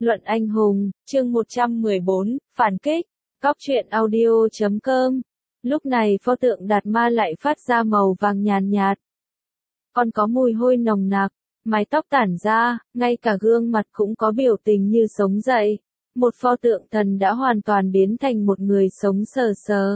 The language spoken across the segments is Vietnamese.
Luận anh hùng, chương 114, phản kích, góc truyện audio.com. Lúc này pho tượng Đạt Ma lại phát ra màu vàng nhàn nhạt. Còn có mùi hôi nồng nặc, mái tóc tản ra, ngay cả gương mặt cũng có biểu tình như sống dậy. Một pho tượng thần đã hoàn toàn biến thành một người sống sờ sờ.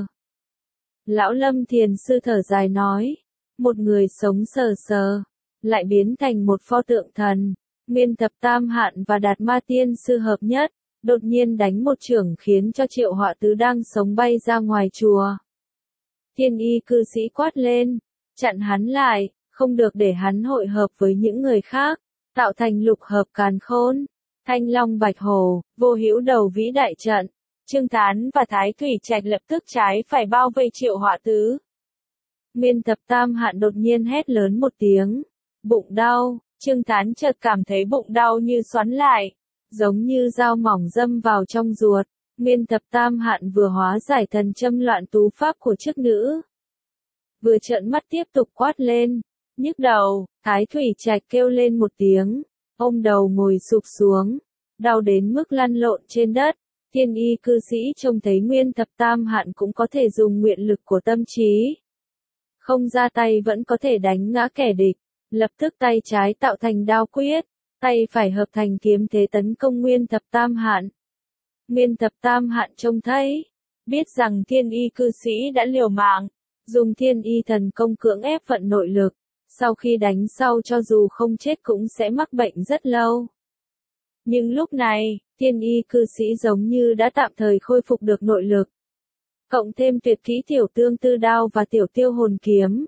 Lão Lâm Thiền Sư thở dài nói, một người sống sờ sờ, lại biến thành một pho tượng thần. Nguyên Thập Tam Hạn và Đạt Ma Tiên Sư hợp nhất, đột nhiên đánh một chưởng khiến cho Triệu Họa Tứ đang sống bay ra ngoài chùa. Thiên y cư sĩ quát lên, chặn hắn lại, không được để hắn hội hợp với những người khác, tạo thành lục hợp càn khôn, thanh long bạch hổ, vô hữu đầu vĩ đại trận. Trương Thán và Thái Thủy Trạch lập tức trái phải bao vây Triệu Họa Tứ. Nguyên Thập Tam Hạn đột nhiên hét lớn một tiếng, bụng đau. Trương Thán chợt cảm thấy bụng đau như xoắn lại, giống như dao mỏng đâm vào trong ruột. Nguyên Thập Tam Hạn vừa hóa giải thần châm loạn tú pháp của chức nữ, vừa trợn mắt tiếp tục quát lên, nhức đầu. Thái Thủy Trạch kêu lên một tiếng, ôm đầu ngồi sụp xuống, đau đến mức lăn lộn trên đất. Thiên y cư sĩ trông thấy Nguyên Thập Tam Hạn cũng có thể dùng nguyện lực của tâm trí, không ra tay vẫn có thể đánh ngã kẻ địch. Lập tức tay trái tạo thành đao quyết, tay phải hợp thành kiếm thế tấn công Nguyên Thập Tam Hạn. Nguyên Thập Tam Hạn trông thấy, biết rằng thiên y cư sĩ đã liều mạng, dùng thiên y thần công cưỡng ép vận nội lực, sau khi đánh sau cho dù không chết cũng sẽ mắc bệnh rất lâu. Nhưng lúc này, thiên y cư sĩ giống như đã tạm thời khôi phục được nội lực. Cộng thêm tuyệt kỹ tiểu tương tư đao và tiểu tiêu hồn kiếm.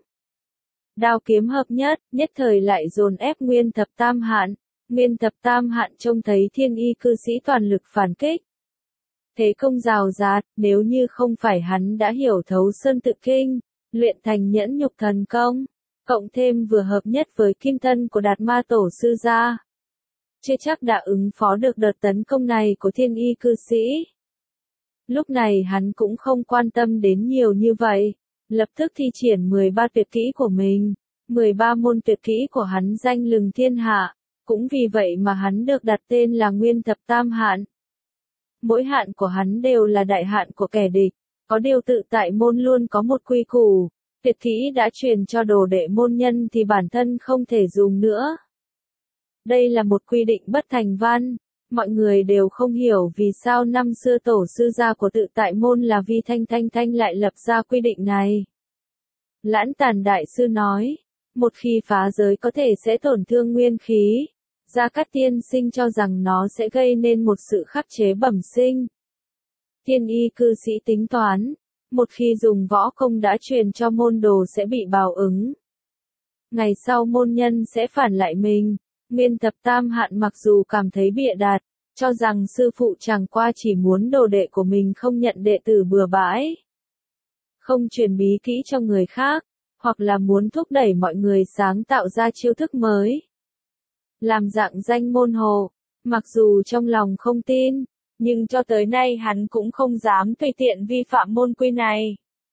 Đao kiếm hợp nhất, nhất thời lại dồn ép Nguyên Thập Tam Hạn. Nguyên Thập Tam Hạn trông thấy thiên y cư sĩ toàn lực phản kích. Thế công rào rạt, nếu như không phải hắn đã hiểu thấu Sơn Tự Kinh, luyện thành nhẫn nhục thần công, cộng thêm vừa hợp nhất với kim thân của Đạt Ma Tổ Sư gia, chưa chắc đã ứng phó được đợt tấn công này của thiên y cư sĩ. Lúc này hắn cũng không quan tâm đến nhiều như vậy. Lập tức thi triển 13 tuyệt kỹ của mình, 13 môn tuyệt kỹ của hắn danh lừng thiên hạ, cũng vì vậy mà hắn được đặt tên là Nguyên Thập Tam Hạn. Mỗi hạn của hắn đều là đại hạn của kẻ địch, có điều tự tại môn luôn có một quy củ, tuyệt kỹ đã truyền cho đồ đệ môn nhân thì bản thân không thể dùng nữa. Đây là một quy định bất thành văn. Mọi người đều không hiểu vì sao năm xưa tổ sư gia của tự tại môn là Vi Thanh lại lập ra quy định này. Lãn Tàn Đại Sư nói, một khi phá giới có thể sẽ tổn thương nguyên khí. Gia Cát Tiên Sinh cho rằng nó sẽ gây nên một sự khắc chế bẩm sinh. Thiên y cư sĩ tính toán, một khi dùng võ công đã truyền cho môn đồ sẽ bị báo ứng. Ngày sau môn nhân sẽ phản lại mình. Nguyên Thập Tam Hạn mặc dù cảm thấy bịa đặt, cho rằng sư phụ chẳng qua chỉ muốn đồ đệ của mình không nhận đệ tử bừa bãi, không truyền bí kỹ cho người khác, hoặc là muốn thúc đẩy mọi người sáng tạo ra chiêu thức mới, làm dạng danh môn hộ. Mặc dù trong lòng không tin, nhưng cho tới nay hắn cũng không dám tùy tiện vi phạm môn quy này.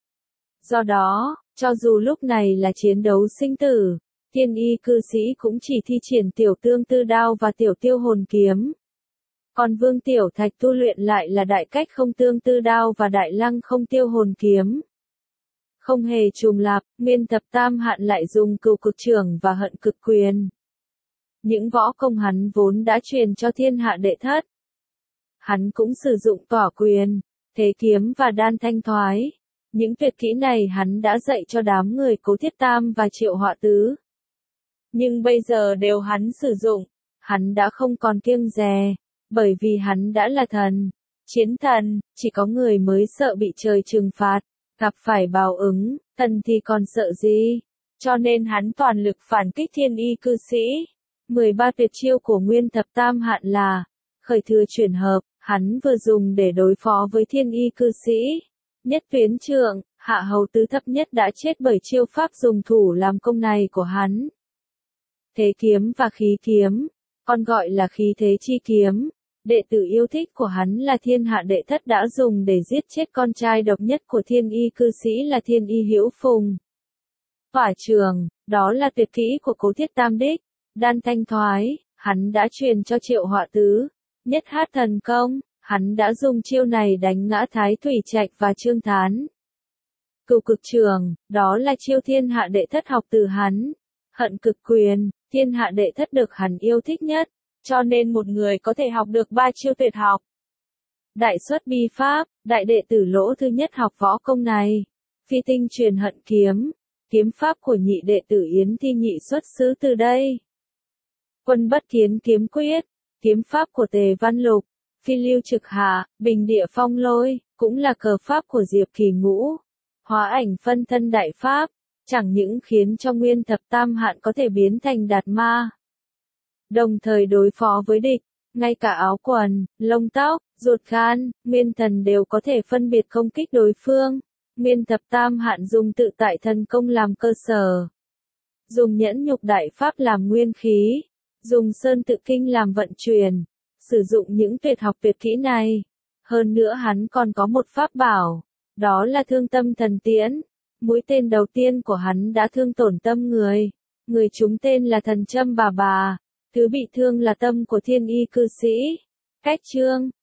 Do đó, cho dù lúc này là chiến đấu sinh tử, thiên y cư sĩ cũng chỉ thi triển tiểu tương tư đao và tiểu tiêu hồn kiếm. Còn Vương Tiểu Thạch tu luyện lại là đại cách không tương tư đao và đại lăng không tiêu hồn kiếm. Không hề trùng lặp, Nguyên Thập Tam Hạn lại dùng cửu cực chưởng và hận cực quyền. Những võ công hắn vốn đã truyền cho thiên hạ đệ thất. Hắn cũng sử dụng tỏa quyền, thế kiếm và đan thanh thoái. Những tuyệt kỹ này hắn đã dạy cho đám người Cố Thiết Tam và Triệu Họa Tứ. Nhưng bây giờ đều hắn sử dụng, hắn đã không còn kiêng dè, bởi vì hắn đã là thần, chiến thần, chỉ có người mới sợ bị trời trừng phạt, gặp phải báo ứng, thần thì còn sợ gì, cho nên hắn toàn lực phản kích thiên y cư sĩ. 13 tuyệt chiêu của Nguyên Thập Tam Hạn là, khởi thừa chuyển hợp, hắn vừa dùng để đối phó với thiên y cư sĩ, nhất tuyến trượng, hạ hầu tứ thấp nhất đã chết bởi chiêu pháp dùng thủ làm công này của hắn. Thế kiếm và khí kiếm, còn gọi là khí thế chi kiếm, đệ tử yêu thích của hắn là thiên hạ đệ thất đã dùng để giết chết con trai độc nhất của thiên y cư sĩ là thiên y Hữu Phùng. Hỏa trường, đó là tuyệt kỹ của Cố Thiết Tam đích. Đan thanh thoái, hắn đã truyền cho Triệu Họa Tứ. Nhất hát thần công, hắn đã dùng chiêu này đánh ngã Thái Thủy Trạch và Trương Thán. Cửu cực trường, đó là chiêu thiên hạ đệ thất học từ hắn. Hận cực quyền, thiên hạ đệ thất được hắn yêu thích nhất, cho nên một người có thể học được 3 chiêu tuyệt học. Đại xuất bi pháp, đại đệ tử Lỗ thứ nhất học võ công này. Phi tinh truyền hận kiếm, kiếm pháp của nhị đệ tử Yến Thi Nhị xuất xứ từ đây. Quân bất kiến kiếm quyết, kiếm pháp của Tề Văn Lục. Phi lưu trực hạ, bình địa phong lôi, cũng là cờ pháp của Diệp Kỳ Ngũ. Hóa ảnh phân thân đại pháp, chẳng những khiến cho nguyên thập tam hạn có thể biến thành đạt ma. Đồng thời đối phó với địch, ngay cả áo quần, lông tóc, ruột gan, nguyên thần đều có thể phân biệt công kích đối phương. Nguyên thập tam hạn dùng tự tại thần công làm cơ sở. Dùng nhẫn nhục đại pháp làm nguyên khí. Dùng sơn tự kinh làm vận chuyển. Sử dụng những tuyệt học tuyệt kỹ này. Hơn nữa hắn còn có một pháp bảo. Đó là thương tâm thần tiễn. Mũi tên đầu tiên của hắn đã thương tổn tâm người. Người trúng tên là thần châm bà. Thứ bị thương là tâm của thiên y cư sĩ. Cách chương,